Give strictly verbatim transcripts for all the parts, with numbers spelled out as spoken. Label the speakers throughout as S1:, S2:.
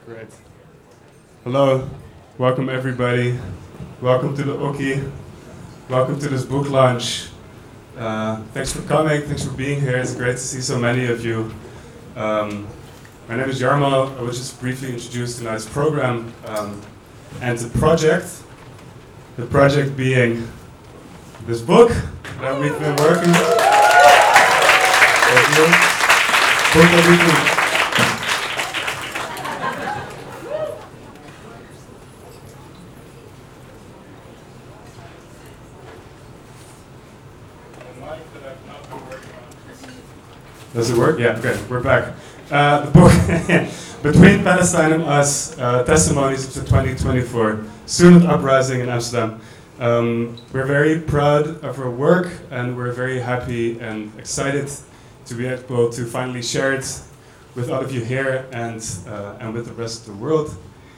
S1: Great. Hello, welcome everybody. Welcome to the Oki. Welcome to this book launch. Uh, thanks for coming, thanks for being here. It's great to see so many of you. Um, my name is Jarmo. I will just briefly introduce tonight's program um, and the project. The project being this book that we've been working on. Book that we've been Does it work? Yeah, okay, we're back. Uh, the book, Between Palestine and Us, uh, Testimonies of the twenty twenty-four Student Uprising in Amsterdam. Um, we're very proud of our work and we're very happy and excited to be able to finally share it with all of you here and, uh, and with the rest of the world.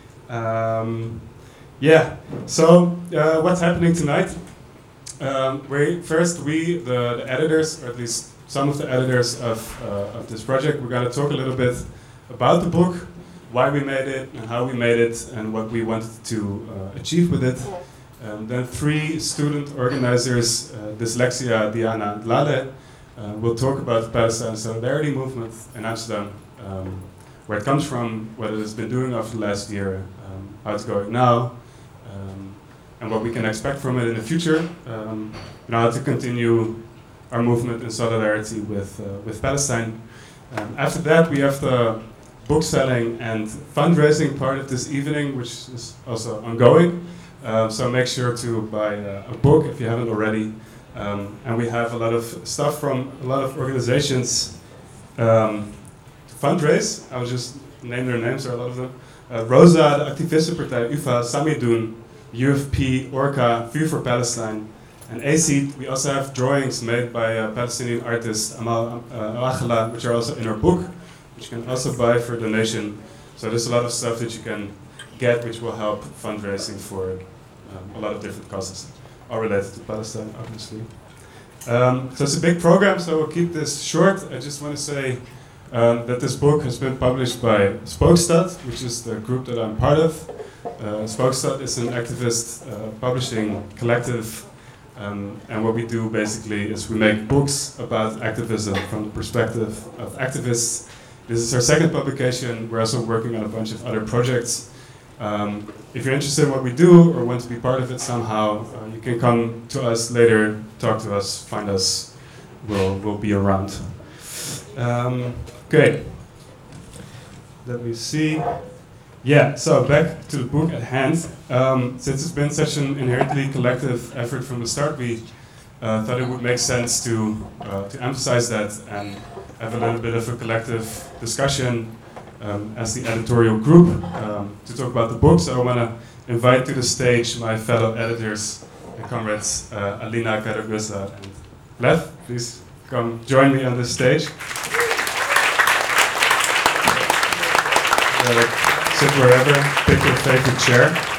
S1: Um, yeah, so uh, what's happening tonight? Um, we, first, we, the, the editors, or at least some of the editors of, uh, of this project, we're going to talk a little bit about the book, why we made it, and how we made it, and what we wanted to uh, achieve with it. Um, then three student organizers, uh, Dyslexia, Diana, and Lale, uh, will talk about the Palestine Solidarity Movement in Amsterdam, um, where it comes from, what it has been doing over the last year, um, how it's going now, um, and what we can expect from it in the future, um, and how to continue our movement in solidarity with, uh, with Palestine. Um, after that, we have the book selling and fundraising part of this evening, which is also ongoing. Um, so make sure to buy uh, a book if you haven't already. Um, and we have a lot of stuff from a lot of organizations um, to fundraise. I'll just name their names, there are a lot of them. Uh, Rosa, the Activistenpartij, U F A, Samidoun, U F P, Orca, Vuur for Palestine, and A C I D. We also have drawings made by uh, Palestinian artist Amal uh, Aghla, which are also in our book, which you can also buy for donation. So there's a lot of stuff that you can get, which will help fundraising for um, a lot of different causes, all related to Palestine, obviously. Um, so it's a big program, so we'll keep this short. I just want to say um, that this book has been published by Spookstad, which is the group that I'm part of. Uh, Spookstad is an activist uh, publishing collective. Um, and what we do basically is we make books about activism from the perspective of activists. This is our second publication. We're also working on a bunch of other projects. Um, if you're interested in what we do or want to be part of it somehow, uh, you can come to us later, talk to us, find us. We'll, we'll be around. Um, okay. Let me see. Yeah, so back to the book at hand. Um, since it's been such an inherently collective effort from the start, we uh, thought it would make sense to, uh, to emphasize that and have a little bit of a collective discussion um, as the editorial group um, to talk about the book. So I want to invite to the stage my fellow editors and comrades, uh, Alina Karagusa and Lev. Please come join me on this stage. Uh, Sit wherever, pick your favorite chair.